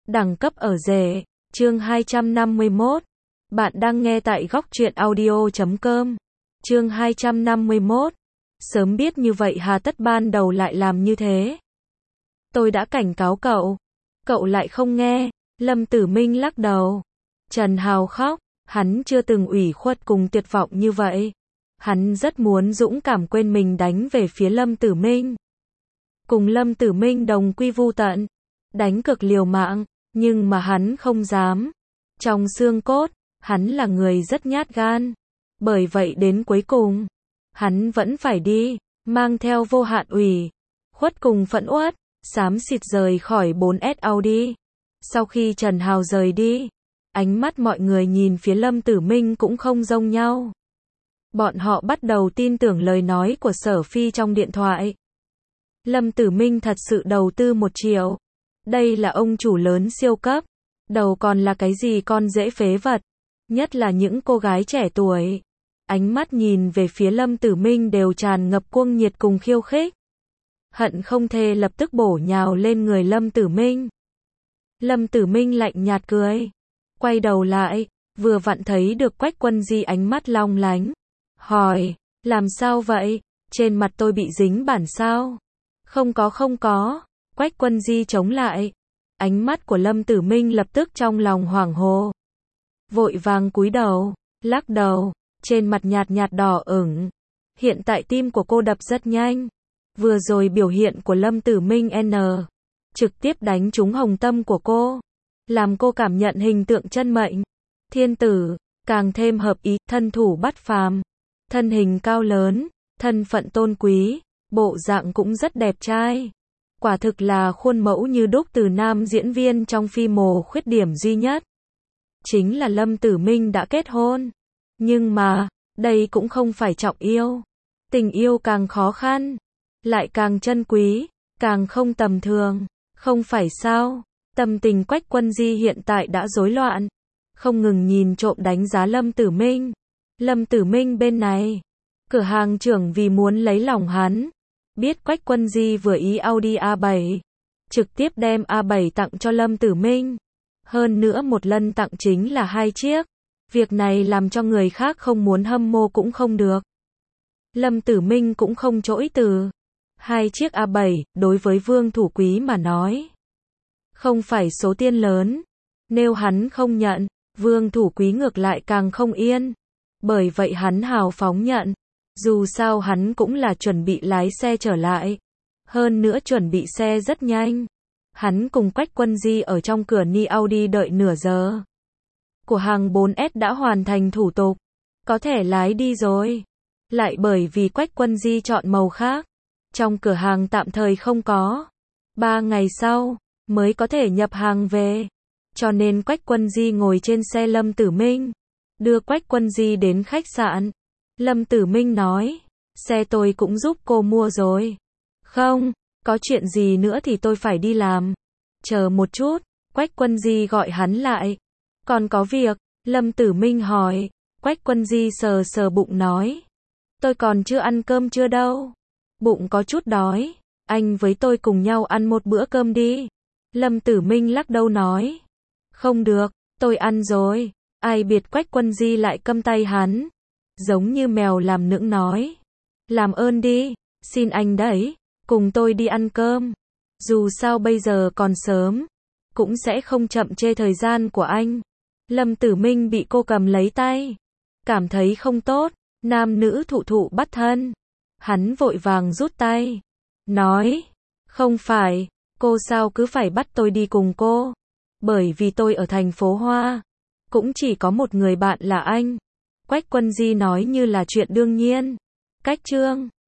Đẳng cấp ở rể, chương 251. Bạn đang nghe tại góc truyện audio.com. Chương 251. Sớm biết như vậy hà tất ban đầu lại làm như thế. Tôi đã cảnh cáo cậu. Cậu lại không nghe. Lâm Tử Minh lắc đầu. Trần Hào khóc. Hắn chưa từng ủy khuất cùng tuyệt vọng như vậy. Hắn rất muốn dũng cảm quên mình đánh về phía Lâm Tử Minh. Cùng Lâm Tử Minh đồng quy vu tận. Đánh cực liều mạng. Nhưng mà hắn không dám. Trong xương cốt, hắn là người rất nhát gan. Bởi vậy đến cuối cùng, hắn vẫn phải đi, mang theo vô hạn ủy khuất cùng phẫn uất, xám xịt rời khỏi 4S Audi. Sau khi Trần Hào rời đi, ánh mắt mọi người nhìn phía Lâm Tử Minh cũng không giống nhau. Bọn họ bắt đầu tin tưởng lời nói của Sở Phi trong điện thoại. Lâm Tử Minh thật sự đầu tư 1 triệu. Đây là ông chủ lớn siêu cấp. Đầu còn là cái gì con dễ phế vật. Nhất là những cô gái trẻ tuổi. Ánh mắt nhìn về phía Lâm Tử Minh đều tràn ngập cuồng nhiệt cùng khiêu khích. Hận không thể lập tức bổ nhào lên người Lâm Tử Minh. Lâm Tử Minh lạnh nhạt cười. Quay đầu lại, vừa vặn thấy được Quách Quân Di ánh mắt long lánh. Hỏi, làm sao vậy? Trên mặt tôi bị dính bản sao? Không có. Quách Quân Di chống lại. Ánh mắt của Lâm Tử Minh lập tức trong lòng hoảng hốt. Vội vàng cúi đầu, lắc đầu, trên mặt nhạt nhạt đỏ ửng. Hiện tại tim của cô đập rất nhanh. Vừa rồi biểu hiện của Lâm Tử Minh trực tiếp đánh trúng hồng tâm của cô. Làm cô cảm nhận hình tượng chân mệnh. Thiên tử, càng thêm hợp ý, thân thủ bất phàm. Thân hình cao lớn, thân phận tôn quý, bộ dạng cũng rất đẹp trai. Quả thực là khuôn mẫu như đúc từ nam diễn viên trong phim mồ khuyết điểm duy nhất. Chính là Lâm Tử Minh đã kết hôn. Nhưng mà, đây cũng không phải trọng yêu. Tình yêu càng khó khăn, lại càng chân quý, càng không tầm thường. Không phải sao? Tâm tình Quách Quân Di hiện tại đã rối loạn. Không ngừng nhìn trộm đánh giá Lâm Tử Minh. Lâm Tử Minh bên này, cửa hàng trưởng vì muốn lấy lòng hắn. Biết Quách Quân Di vừa ý Audi A7. Trực tiếp đem A7 tặng cho Lâm Tử Minh. Hơn nữa một lần tặng chính là 2 chiếc. Việc này làm cho người khác không muốn hâm mộ cũng không được. Lâm Tử Minh cũng không chối từ. 2 chiếc A7, đối với Vương Thủ Quý mà nói, không phải số tiền lớn. Nếu hắn không nhận, Vương Thủ Quý ngược lại càng không yên. Bởi vậy hắn hào phóng nhận. Dù sao hắn cũng là chuẩn bị lái xe trở lại. Hơn nữa chuẩn bị xe rất nhanh. Hắn cùng Quách Quân Di ở trong cửa Ni Audi đợi nửa giờ. Của hàng 4S đã hoàn thành thủ tục. Có thể lái đi rồi. Lại bởi vì Quách Quân Di chọn màu khác. Trong cửa hàng tạm thời không có. 3 ngày sau, mới có thể nhập hàng về. Cho nên Quách Quân Di ngồi trên xe Lâm Tử Minh. Đưa Quách Quân Di đến khách sạn. Lâm Tử Minh nói, xe tôi cũng giúp cô mua rồi. Không, có chuyện gì nữa thì tôi phải đi làm. Chờ một chút, Quách Quân Di gọi hắn lại. Còn có việc, Lâm Tử Minh hỏi. Quách Quân Di sờ sờ bụng nói, tôi còn chưa ăn cơm chưa đâu. Bụng có chút đói, anh với tôi cùng nhau ăn một bữa cơm đi. Lâm Tử Minh lắc đầu nói, không được, tôi ăn rồi. Ai biết Quách Quân Di lại câm tay hắn. Giống như mèo làm nũng nói, làm ơn đi, xin anh đấy, cùng tôi đi ăn cơm. Dù sao bây giờ còn sớm, cũng sẽ không chậm trễ thời gian của anh. Lâm Tử Minh bị cô cầm lấy tay, cảm thấy không tốt, nam nữ thụ thụ bắt thân. Hắn vội vàng rút tay, nói, không phải, cô sao cứ phải bắt tôi đi cùng cô. Bởi vì tôi ở thành phố Hoa, cũng chỉ có một người bạn là anh. Quách Quân Di nói như là chuyện đương nhiên. Cách chương